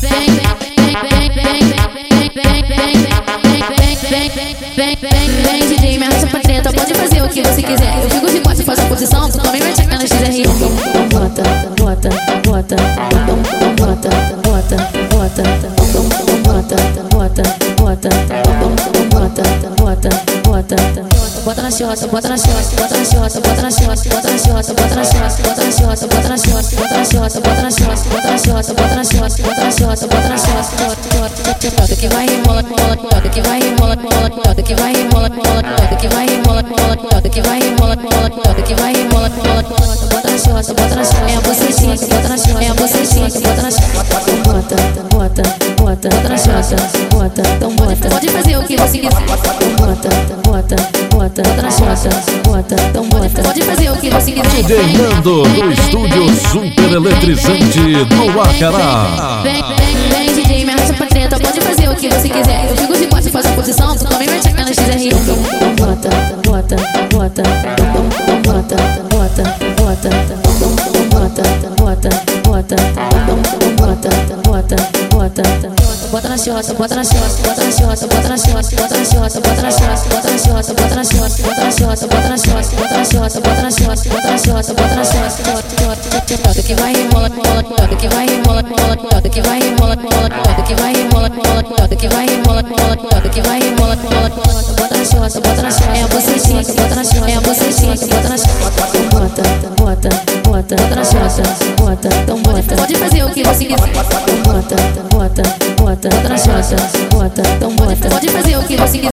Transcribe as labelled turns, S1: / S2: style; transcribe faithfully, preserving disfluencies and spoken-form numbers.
S1: Vem, D J, me arrasta pra treta, pode fazer o que você quiser. Eu fico de quatro, faço a posição, tu também vai checar na X R. Então bota, bota, bota, então bota, bota, bota, então bota, bota, bota, então bota, bota, bota. Bota na xota, bota na xota, bota na xota, bota na xota, bota na xota, bota na xota, bota na xota, bota na xota, bota na xota, bota na xota, bota na xota, bota na xota, bota na xota, bota na xota, bota que vai rola, rola, bota que vai rola, rola, bota que vai rola, rola, bota que vai rola, rola, bota que vai rola, rola, bota que vai rola, rola, bota na xota, bota na xota, é a bocetinha, bota na xota, é a bocetinha, bota na xota, bota, bota, bota, bota na xota, bota, então bota, pode fazer o que você quiser, bota, bota, bota, bota na xota, bota, então bota, pode fazer o que você quiser.
S2: D J Nando do estúdio super eletrizante no Acará.
S1: Vem, vem, vem, D J, me arrasta pra treta, pode fazer o que você quiser. Eu fico de quatro e faço a posição, tu também vai checar na X R. Então bota, bota, bota, então bota, bota, bota, então bota, bota, bota, então bota, bota, bota. Bota na xota, bota na xota, bota na xota, bota na xota, bota na xota, bota na xota, bota na xota, bota na xota, bota na xota, bota na xota, bota na xota, bota na xota, bota na xota, bota na xota, bota que vai rola, rola, bota que vai rola, rola, bota que vai rola, rola, bota que vai rola, rola, bota que vai rola, rola, bota que vai rola, rola, bota na xota, bota na xota, é a bocetinha, bota na xota, é a bocetinha, bota na xota, bota, bota, bota, bota na xota, bota, então bota, pode fazer o que você quiser, bota, bota, bota, bota na xota, bota, então bota, pode fazer o que você quiser.